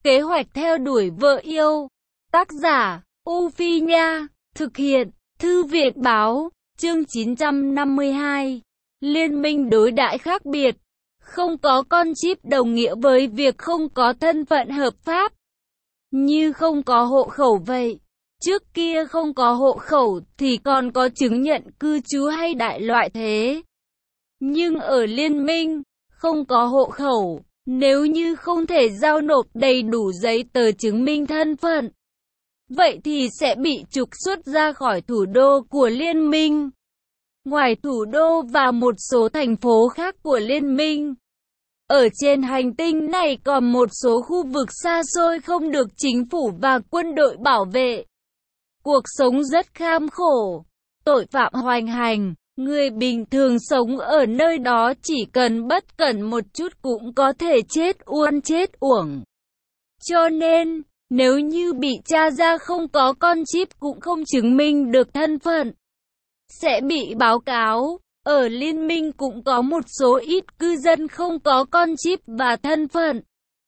Kế hoạch theo đuổi vợ yêu. Tác giả, U Phi Nha. Thực hiện, Thư viện Báo. Chương 952. Liên minh đối đãi khác biệt. Không có con chip đồng nghĩa với việc không có thân phận hợp pháp. Như không có hộ khẩu vậy. Trước kia không có hộ khẩu thì còn có chứng nhận cư trú hay đại loại thế. Nhưng ở liên minh, không có hộ khẩu, nếu như không thể giao nộp đầy đủ giấy tờ chứng minh thân phận, vậy thì sẽ bị trục xuất ra khỏi thủ đô của liên minh. Ngoài thủ đô và một số thành phố khác của liên minh, ở trên hành tinh này còn một số khu vực xa xôi không được chính phủ và quân đội bảo vệ. Cuộc sống rất kham khổ, tội phạm hoành hành, người bình thường sống ở nơi đó chỉ cần bất cẩn một chút cũng có thể chết oan chết uổng. Cho nên, nếu như bị tra ra không có con chip cũng không chứng minh được thân phận, sẽ bị báo cáo. Ở liên minh cũng có một số ít cư dân không có con chip và thân phận.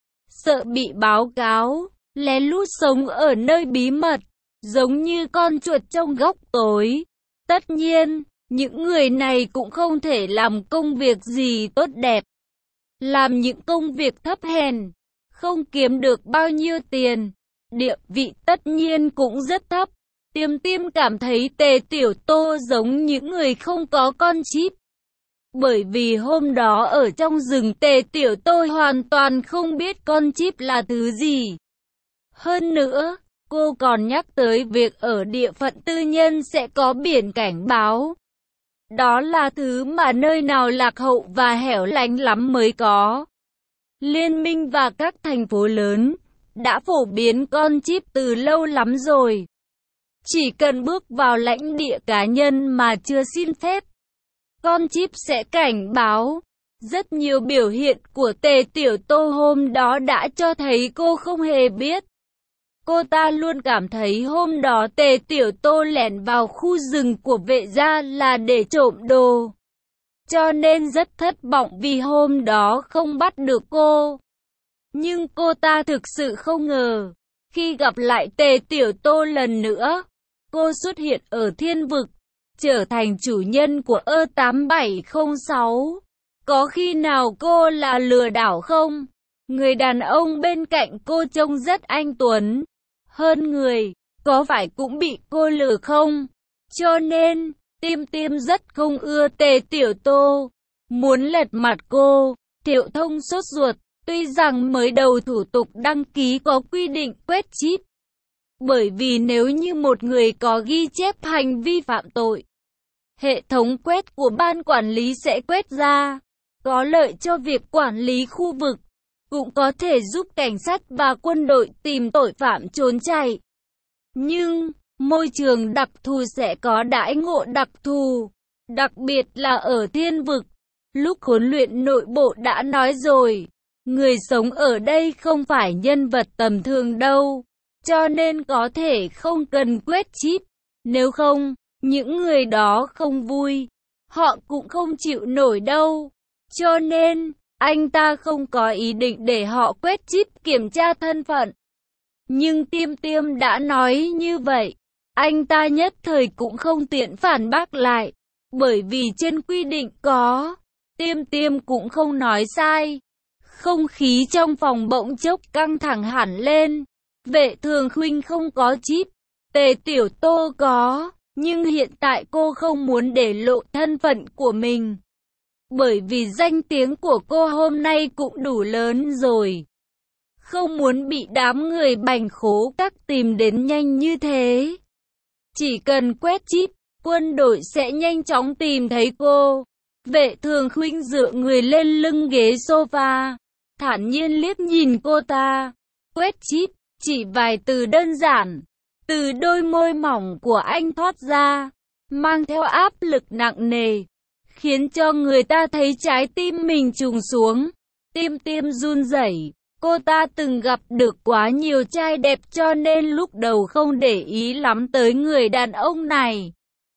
Sợ bị báo cáo, lén lút sống ở nơi bí mật, giống như con chuột trong góc tối. Tất nhiên, những người này cũng không thể làm công việc gì tốt đẹp. Làm những công việc thấp hèn, không kiếm được bao nhiêu tiền, địa vị tất nhiên cũng rất thấp. Tiêm cảm thấy Tề Tiểu Tô giống những người không có con chip. Bởi vì hôm đó ở trong rừng Tề Tiểu Tô hoàn toàn không biết con chip là thứ gì. Hơn nữa, cô còn nhắc tới việc ở địa phận tư nhân sẽ có biển cảnh báo. Đó là thứ mà nơi nào lạc hậu và hẻo lánh lắm mới có. Liên minh và các thành phố lớn đã phổ biến con chip từ lâu lắm rồi. Chỉ cần bước vào lãnh địa cá nhân mà chưa xin phép, con chip sẽ cảnh báo. Rất nhiều biểu hiện của Tề Tiểu Tô hôm đó đã cho thấy cô không hề biết. Cô ta luôn cảm thấy hôm đó Tề Tiểu Tô lẻn vào khu rừng của vệ gia là để trộm đồ. Cho nên rất thất vọng vì hôm đó không bắt được cô. Nhưng cô ta thực sự không ngờ, khi gặp lại Tề Tiểu Tô lần nữa, cô xuất hiện ở thiên vực, trở thành chủ nhân của E8706. Có khi nào cô là lừa đảo không? Người đàn ông bên cạnh cô trông rất anh tuấn, hơn người, có phải cũng bị cô lừa không? Cho nên, Tiêm rất không ưa Tề Tiểu Tô, muốn lật mặt cô. Thiệu Thông sốt ruột, tuy rằng mới đầu thủ tục đăng ký có quy định quét chip. Bởi vì nếu như một người có ghi chép hành vi phạm tội, hệ thống quét của ban quản lý sẽ quét ra, có lợi cho việc quản lý khu vực, cũng có thể giúp cảnh sát và quân đội tìm tội phạm trốn chạy. Nhưng, môi trường đặc thù sẽ có đãi ngộ đặc thù, đặc biệt là ở thiên vực. Lúc huấn luyện nội bộ đã nói rồi, người sống ở đây không phải nhân vật tầm thường đâu, cho nên có thể không cần quét chip. Nếu không, những người đó không vui, họ cũng không chịu nổi đâu. Cho nên, anh ta không có ý định để họ quét chip kiểm tra thân phận. Nhưng Tiêm đã nói như vậy, anh ta nhất thời cũng không tiện phản bác lại, bởi vì trên quy định có. Tiêm cũng không nói sai. Không khí trong phòng bỗng chốc căng thẳng hẳn lên. Vệ Thường Khuynh không có chip, Tề Tiểu Tô có, nhưng hiện tại cô không muốn để lộ thân phận của mình. Bởi vì danh tiếng của cô hôm nay cũng đủ lớn rồi. Không muốn bị đám người bành khố các tìm đến nhanh như thế. Chỉ cần quét chip, quân đội sẽ nhanh chóng tìm thấy cô. Vệ Thường Khuynh dựa người lên lưng ghế sofa, thản nhiên liếc nhìn cô ta. Quét chip, chỉ vài từ đơn giản, từ đôi môi mỏng của anh thoát ra, mang theo áp lực nặng nề, khiến cho người ta thấy trái tim mình trùng xuống. Tiêm run rẩy. Cô ta từng gặp được quá nhiều trai đẹp cho nên lúc đầu không để ý lắm tới người đàn ông này.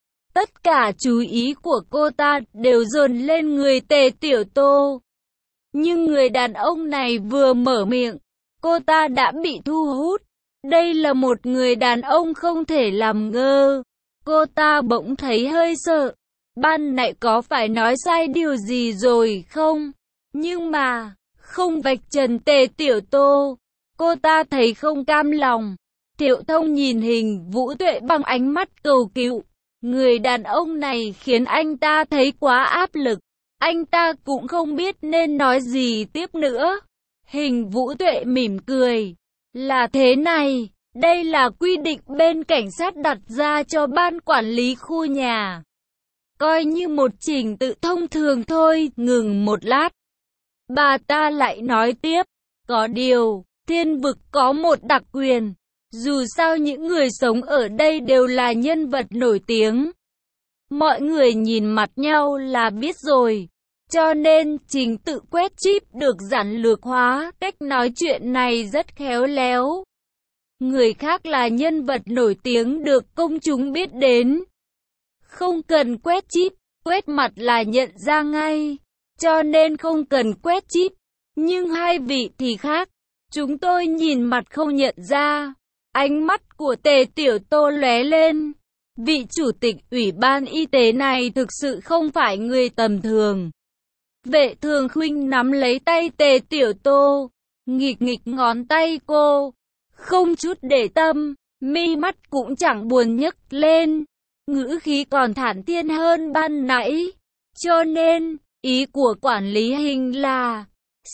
Tất cả chú ý của cô ta đều dồn lên người Tề Tiểu Tô. Nhưng người đàn ông này vừa mở miệng, cô ta đã bị thu hút. Đây là một người đàn ông không thể làm ngơ. Cô ta bỗng thấy hơi sợ. Ban nãy có phải nói sai điều gì rồi không? Nhưng mà, không vạch trần Tề Tiểu Tô. Cô ta thấy không cam lòng. Thiệu Thông nhìn Hình Vũ Tuệ bằng ánh mắt cầu cứu. Người đàn ông này khiến anh ta thấy quá áp lực. Anh ta cũng không biết nên nói gì tiếp nữa. Hình Vũ Tuệ mỉm cười. Là thế này, đây là quy định bên cảnh sát đặt ra cho ban quản lý khu nhà. Coi như một trình tự thông thường thôi. Ngừng một lát, bà ta lại nói tiếp. Có điều, Thiên Vực có một đặc quyền. Dù sao những người sống ở đây đều là nhân vật nổi tiếng. Mọi người nhìn mặt nhau là biết rồi. Cho nên trình tự quét chip được giản lược hóa. Cách nói chuyện này rất khéo léo. Người khác là nhân vật nổi tiếng được công chúng biết đến. Không cần quét chip, quét mặt là nhận ra ngay. Cho nên không cần quét chip. Nhưng hai vị thì khác. Chúng tôi nhìn mặt không nhận ra. Ánh mắt của Tề Tiểu Tô lóe lên. Vị chủ tịch ủy ban y tế này thực sự không phải người tầm thường. Vệ Thường Khuynh nắm lấy tay Tề Tiểu Tô, nghịch nghịch ngón tay cô, không chút để tâm, mi mắt cũng chẳng buồn nhấc lên, ngữ khí còn thản nhiên hơn ban nãy. Cho nên, ý của quản lý Hình là,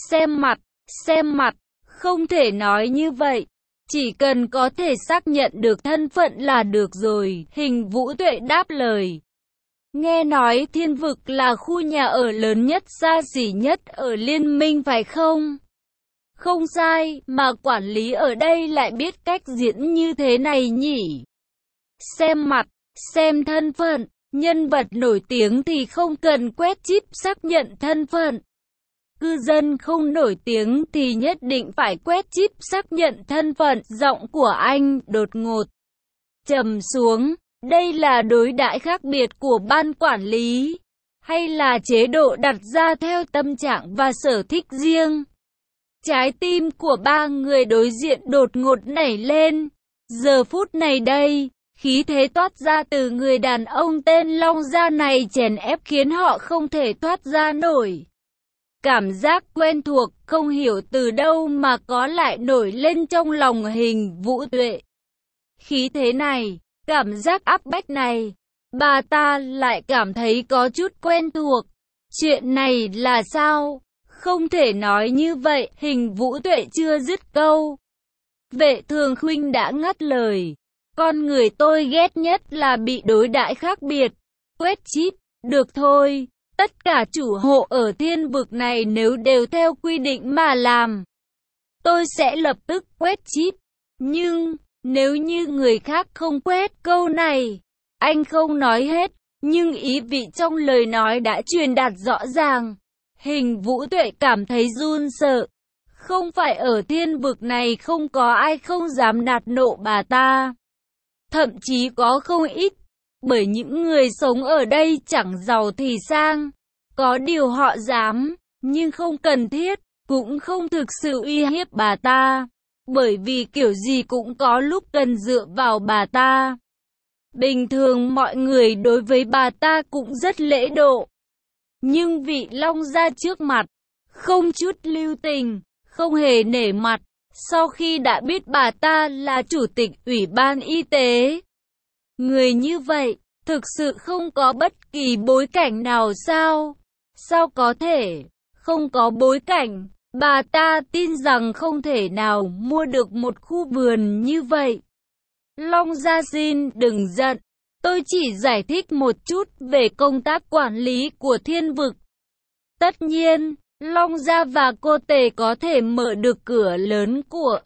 xem mặt, không thể nói như vậy. Chỉ cần có thể xác nhận được thân phận là được rồi. Hình Vũ Tuệ đáp lời. Nghe nói Thiên Vực là khu nhà ở lớn nhất, xa xỉ nhất ở Liên minh phải không? Không sai, mà quản lý ở đây lại biết cách diễn như thế này nhỉ? Xem mặt, xem thân phận, nhân vật nổi tiếng thì không cần quét chip xác nhận thân phận. Cư dân không nổi tiếng thì nhất định phải quét chip xác nhận thân phận. Giọng của anh đột ngột trầm xuống. Đây là đối đãi khác biệt của ban quản lý, hay là chế độ đặt ra theo tâm trạng và sở thích riêng? Trái tim của ba người đối diện đột ngột nảy lên. Giờ phút này đây, khí thế toát ra từ người đàn ông tên Long Gia này chèn ép khiến họ không thể thoát ra nổi. Cảm giác quen thuộc không hiểu từ đâu mà có lại nổi lên trong lòng Hình Vũ Tuệ. Khí thế này, cảm giác áp bách này, bà ta lại cảm thấy có chút quen thuộc. Chuyện này là sao? Không thể nói như vậy. Hình Vũ Tuệ chưa dứt câu, Vệ Thường Khuynh đã ngắt lời. Con người tôi ghét nhất là bị đối đãi khác biệt. Quét chip, được thôi. Tất cả chủ hộ ở Thiên Vực này nếu đều theo quy định mà làm, tôi sẽ lập tức quét chip. Nhưng, nếu như người khác không quét, câu này, anh không nói hết, nhưng ý vị trong lời nói đã truyền đạt rõ ràng. Hình Vũ Tuệ cảm thấy run sợ. Không phải ở Thiên Vực này không có ai không dám nạt nộ bà ta. Thậm chí có không ít. Bởi những người sống ở đây chẳng giàu thì sang. Có điều họ dám, nhưng không cần thiết, cũng không thực sự uy hiếp bà ta. Bởi vì kiểu gì cũng có lúc cần dựa vào bà ta. Bình thường mọi người đối với bà ta cũng rất lễ độ. Nhưng vị Long Gia trước mặt, không chút lưu tình, không hề nể mặt. Sau khi đã biết bà ta là chủ tịch ủy ban y tế, người như vậy, thực sự không có bất kỳ bối cảnh nào sao? Sao có thể không có bối cảnh? Bà ta tin rằng không thể nào mua được một khu vườn như vậy. Long Gia xin đừng giận. Tôi chỉ giải thích một chút về công tác quản lý của Thiên Vực. Tất nhiên, Long Gia và cô Tề có thể mở được cửa lớn của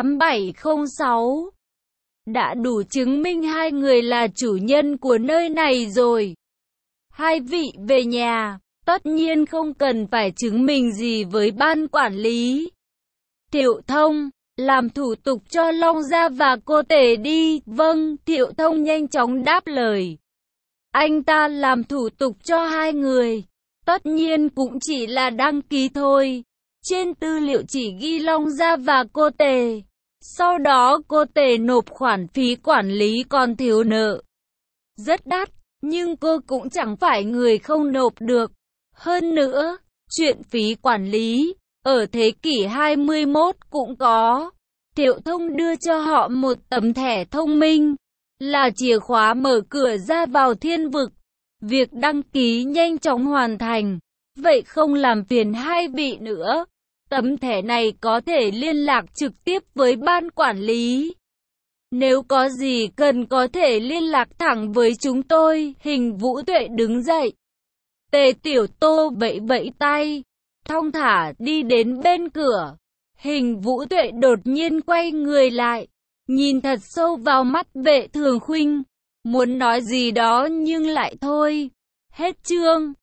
E8706. Đã đủ chứng minh hai người là chủ nhân của nơi này rồi. Hai vị về nhà, tất nhiên không cần phải chứng minh gì với ban quản lý. Thiệu Thông, làm thủ tục cho Long Gia và cô Tề đi. Vâng, Thiệu Thông nhanh chóng đáp lời. Anh ta làm thủ tục cho hai người. Tất nhiên cũng chỉ là đăng ký thôi. Trên tư liệu chỉ ghi Long Gia và cô Tề. Sau đó cô Tề nộp khoản phí quản lý còn thiếu nợ. Rất đắt, nhưng cô cũng chẳng phải người không nộp được. Hơn nữa, chuyện phí quản lý, ở thế kỷ 21 cũng có. Thiệu Thông đưa cho họ một tấm thẻ thông minh, là chìa khóa mở cửa ra vào thiên vực. Việc đăng ký nhanh chóng hoàn thành, vậy không làm phiền hai vị nữa. Tấm thẻ này có thể liên lạc trực tiếp với ban quản lý. Nếu có gì cần có thể liên lạc thẳng với chúng tôi. Hình Vũ Tuệ đứng dậy. Tề Tiểu Tô vẫy vẫy tay, thong thả đi đến bên cửa. Hình Vũ Tuệ đột nhiên quay người lại, nhìn thật sâu vào mắt Vệ Thường Khuynh, muốn nói gì đó nhưng lại thôi. Hết chương.